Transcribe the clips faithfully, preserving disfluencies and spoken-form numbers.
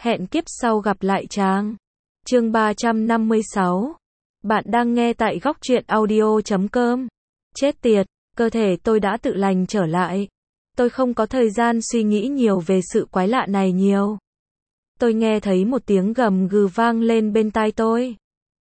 Hẹn kiếp sau gặp lại chàng. Chương ba trăm năm mươi sáu. Bạn đang nghe tại góc truyện audio chấm com. Chết tiệt, cơ thể tôi đã tự lành trở lại. Tôi không có thời gian suy nghĩ nhiều về sự quái lạ này nhiều. Tôi nghe thấy một tiếng gầm gừ vang lên bên tai tôi.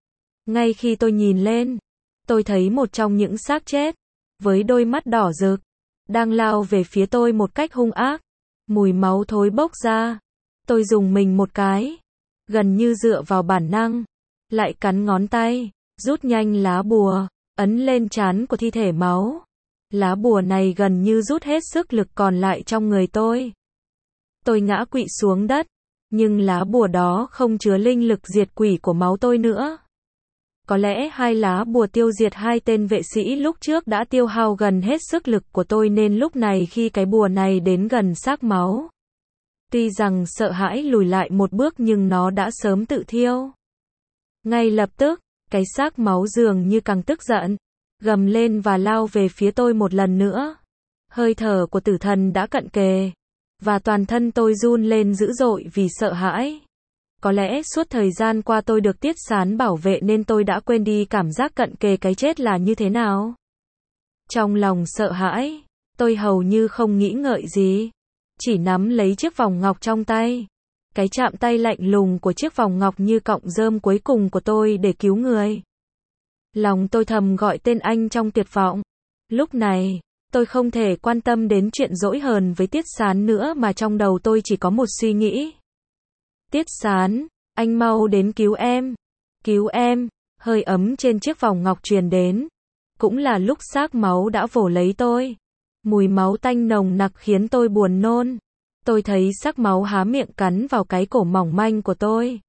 Ngay khi tôi nhìn lên, tôi thấy một trong những xác chết, với đôi mắt đỏ rực, đang lao về phía tôi một cách hung ác. Mùi máu thối bốc ra. Tôi rùng mình một cái, gần như dựa vào bản năng, lại cắn ngón tay, rút nhanh lá bùa, ấn lên trán của thi thể máu. Lá bùa này gần như rút hết sức lực còn lại trong người tôi. Tôi ngã quỵ xuống đất, nhưng lá bùa đó không chứa linh lực diệt quỷ của máu tôi nữa. Có lẽ hai lá bùa tiêu diệt hai tên vệ sĩ lúc trước đã tiêu hao gần hết sức lực của tôi nên lúc này khi cái bùa này đến gần xác máu, tuy rằng sợ hãi lùi lại một bước nhưng nó đã sớm tự thiêu. Ngay lập tức, cái xác máu dường như càng tức giận, gầm lên và lao về phía tôi một lần nữa. Hơi thở của tử thần đã cận kề, và toàn thân tôi run lên dữ dội vì sợ hãi. Có lẽ suốt thời gian qua tôi được Tiết Sán bảo vệ nên tôi đã quên đi cảm giác cận kề cái chết là như thế nào. Trong lòng sợ hãi, tôi hầu như không nghĩ ngợi gì, chỉ nắm lấy chiếc vòng ngọc trong tay. Cái chạm tay lạnh lùng của chiếc vòng ngọc như cọng rơm cuối cùng của tôi để cứu người. Lòng tôi thầm gọi tên anh trong tuyệt vọng. Lúc này, tôi không thể quan tâm đến chuyện dỗi hờn với Tiết Sán nữa mà trong đầu tôi chỉ có một suy nghĩ. Tiết Sán, anh mau đến cứu em. Cứu em, hơi ấm trên chiếc vòng ngọc truyền đến. Cũng là lúc xác máu đã vồ lấy tôi. Mùi máu tanh nồng nặc khiến tôi buồn nôn. Tôi thấy xác máu há miệng cắn vào cái cổ mỏng manh của tôi.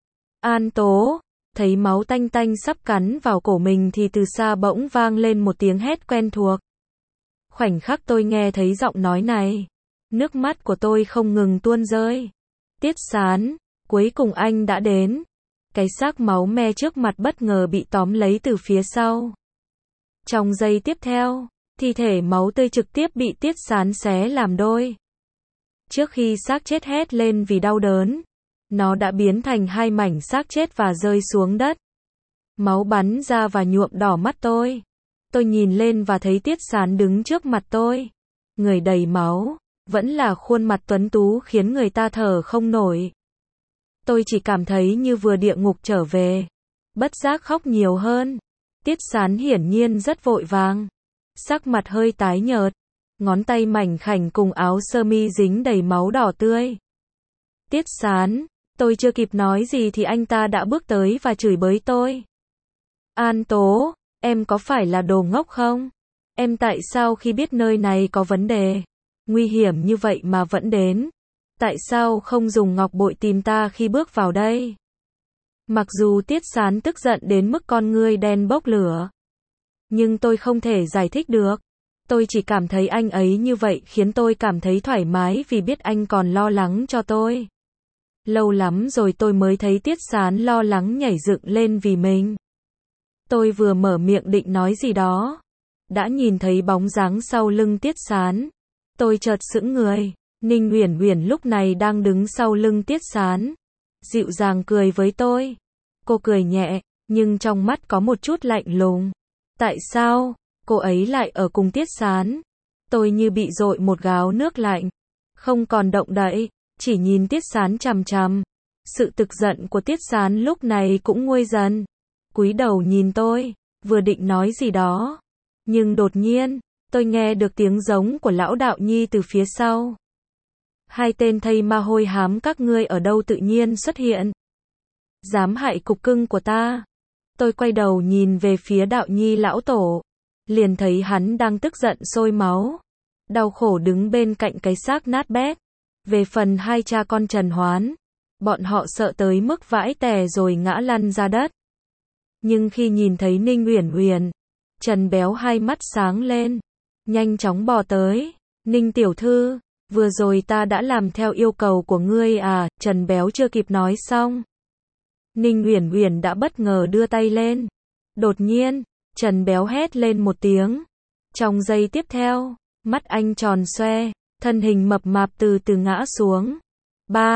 An Tố, thấy máu tanh tanh sắp cắn vào cổ mình thì từ xa bỗng vang lên một tiếng hét quen thuộc. Khoảnh khắc tôi nghe thấy giọng nói này, nước mắt của tôi không ngừng tuôn rơi. Tiết Sán, cuối cùng anh đã đến. Cái xác máu me trước mặt bất ngờ bị tóm lấy từ phía sau. Trong giây tiếp theo, thi thể máu tươi trực tiếp bị Tiết Sán xé làm đôi. Trước khi xác chết hét lên vì đau đớn, nó đã biến thành hai mảnh xác chết và rơi xuống đất. Máu bắn ra và nhuộm đỏ mắt tôi. Tôi nhìn lên và thấy Tiết Sán đứng trước mặt tôi. Người đầy máu, vẫn là khuôn mặt tuấn tú khiến người ta thở không nổi. Tôi chỉ cảm thấy như vừa địa ngục trở về. Bất giác khóc nhiều hơn. Tiết Sán hiển nhiên rất vội vàng. Sắc mặt hơi tái nhợt. Ngón tay mảnh khảnh cùng áo sơ mi dính đầy máu đỏ tươi. Tiết Sán, tôi chưa kịp nói gì thì anh ta đã bước tới và chửi bới tôi. An Tố, em có phải là đồ ngốc không? Em tại sao khi biết nơi này có vấn đề, nguy hiểm như vậy mà vẫn đến? Tại sao không dùng ngọc bội tìm ta khi bước vào đây? Mặc dù Tiết Sán tức giận đến mức con ngươi đen bốc lửa, nhưng tôi không thể giải thích được. Tôi chỉ cảm thấy anh ấy như vậy khiến tôi cảm thấy thoải mái vì biết anh còn lo lắng cho tôi. Lâu lắm rồi tôi mới thấy Tiết Sán lo lắng nhảy dựng lên vì mình. Tôi vừa mở miệng định nói gì đó, đã nhìn thấy bóng dáng sau lưng Tiết Sán. Tôi chợt sững người. Ninh Uyển Uyển lúc này đang đứng sau lưng Tiết Sán, dịu dàng cười với tôi. Cô cười nhẹ, nhưng trong mắt có một chút lạnh lùng. Tại sao cô ấy lại ở cùng Tiết Sán? Tôi như bị dội một gáo nước lạnh, không còn động đậy, chỉ nhìn Tiết Sán chằm chằm. Sự tức giận của Tiết Sán lúc này cũng nguôi dần. Cúi đầu nhìn tôi, vừa định nói gì đó, nhưng đột nhiên, tôi nghe được tiếng giống của lão đạo nhi từ phía sau. Hai tên thây ma hôi hám các ngươi ở đâu tự nhiên xuất hiện? Dám hại cục cưng của ta. Tôi quay đầu nhìn về phía đạo nhi lão tổ, liền thấy hắn đang tức giận sôi máu, đau khổ đứng bên cạnh cái xác nát bét. Về phần hai cha con Trần Hoán, bọn họ sợ tới mức vãi tè rồi ngã lăn ra đất. Nhưng khi nhìn thấy Ninh Uyển Uyển, Trần Béo hai mắt sáng lên, nhanh chóng bò tới. Ninh tiểu thư, vừa rồi ta đã làm theo yêu cầu của ngươi à? Trần Béo chưa kịp nói xong, Ninh Uyển Uyển đã bất ngờ đưa tay lên. Đột nhiên, Trần Béo hét lên một tiếng. Trong giây tiếp theo, mắt anh tròn xoe, thân hình mập mạp từ từ ngã xuống. Ba,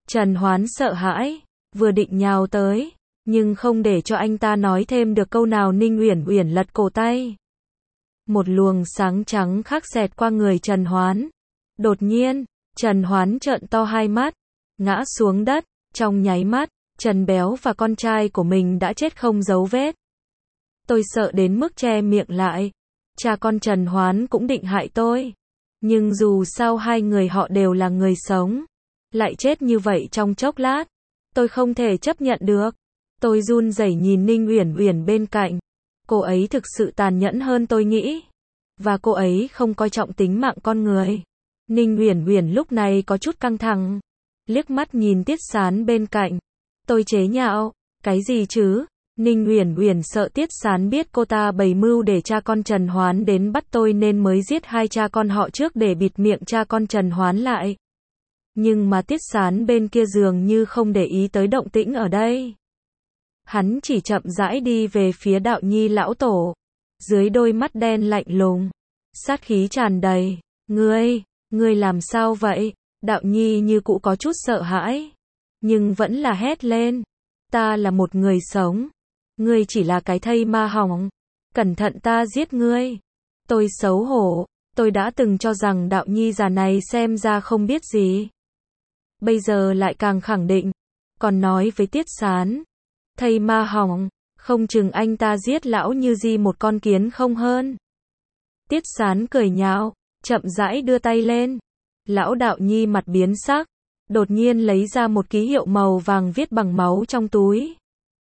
Trần Hoán sợ hãi, vừa định nhào tới, nhưng không để cho anh ta nói thêm được câu nào Ninh Uyển Uyển lật cổ tay. Một luồng sáng trắng khác xẹt qua người Trần Hoán. Đột nhiên, Trần Hoán trợn to hai mắt, ngã xuống đất, trong nháy mắt, Trần Béo và con trai của mình đã chết không dấu vết. Tôi sợ đến mức che miệng lại. Cha con Trần Hoán cũng định hại tôi. Nhưng dù sao hai người họ đều là người sống. Lại chết như vậy trong chốc lát. Tôi không thể chấp nhận được. Tôi run rẩy nhìn Ninh Uyển Uyển bên cạnh. Cô ấy thực sự tàn nhẫn hơn tôi nghĩ. Và cô ấy không coi trọng tính mạng con người. Ninh Uyển Uyển lúc này có chút căng thẳng. Liếc mắt nhìn Tiết Sán bên cạnh. Tôi chế nhạo. Cái gì chứ? Ninh Uyển Uyển sợ Tiết Sán biết cô ta bày mưu để cha con Trần Hoán đến bắt tôi nên mới giết hai cha con họ trước để bịt miệng cha con Trần Hoán lại. Nhưng mà Tiết Sán bên kia dường như không để ý tới động tĩnh ở đây. Hắn chỉ chậm rãi đi về phía Đạo Nhi lão tổ. Dưới đôi mắt đen lạnh lùng, sát khí tràn đầy. Ngươi, ngươi làm sao vậy? Đạo Nhi như cũ có chút sợ hãi. Nhưng vẫn là hét lên. Ta là một người sống. Ngươi chỉ là cái thây ma hỏng. Cẩn thận ta giết ngươi. Tôi xấu hổ. Tôi đã từng cho rằng Đạo Nhi già này xem ra không biết gì. Bây giờ lại càng khẳng định. Còn nói với Tiết Sán. Thây ma hỏng. Không chừng anh ta giết lão Như Di một con kiến không hơn. Tiết Sán cười nhạo. Chậm rãi đưa tay lên. Lão Đạo Nhi mặt biến sắc. Đột nhiên lấy ra một ký hiệu màu vàng viết bằng máu trong túi.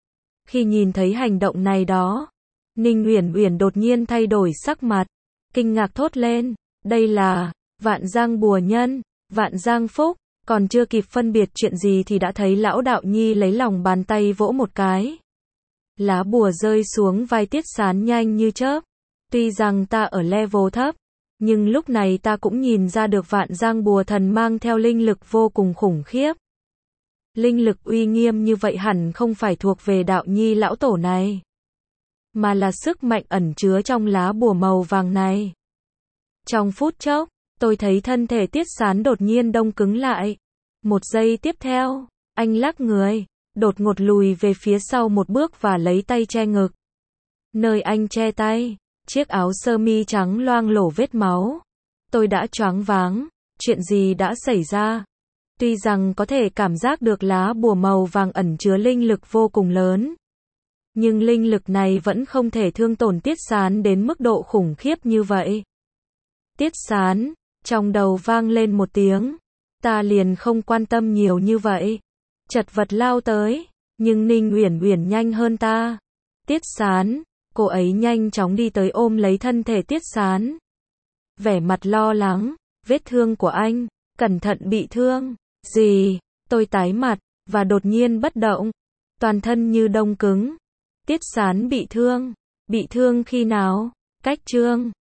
Khi nhìn thấy hành động này đó, Ninh Uyển Uyển đột nhiên thay đổi sắc mặt, kinh ngạc thốt lên, đây là Vạn Giang Bùa Nhân, Vạn Giang Phúc, còn chưa kịp phân biệt chuyện gì thì đã thấy lão Đạo Nhi lấy lòng bàn tay vỗ một cái. Lá bùa rơi xuống vai Tiết Sán nhanh như chớp. Tuy rằng ta ở level thấp, nhưng lúc này ta cũng nhìn ra được Vạn Giang Bùa Thần mang theo linh lực vô cùng khủng khiếp. Linh lực uy nghiêm như vậy hẳn không phải thuộc về Đạo Nhi lão tổ này, mà là sức mạnh ẩn chứa trong lá bùa màu vàng này. Trong phút chốc, tôi thấy thân thể Tiết Sán đột nhiên đông cứng lại. Một giây tiếp theo, anh lắc người, đột ngột lùi về phía sau một bước và lấy tay che ngực. Nơi anh che tay, chiếc áo sơ mi trắng loang lổ vết máu. Tôi đã choáng váng, chuyện gì đã xảy ra? Tuy rằng có thể cảm giác được lá bùa màu vàng ẩn chứa linh lực vô cùng lớn, nhưng linh lực này vẫn không thể thương tổn Tiết Sán đến mức độ khủng khiếp như vậy. Tiết Sán, trong đầu vang lên một tiếng. Ta liền không quan tâm nhiều như vậy. Chật vật lao tới, nhưng Ninh Uyển Uyển nhanh hơn ta. Tiết Sán, cô ấy nhanh chóng đi tới ôm lấy thân thể Tiết Sán. Vẻ mặt lo lắng, vết thương của anh, cẩn thận bị thương. Gì? Tôi tái mặt, và đột nhiên bất động. Toàn thân như đông cứng. Tiết Sán bị thương. Bị thương khi nào? Cách chương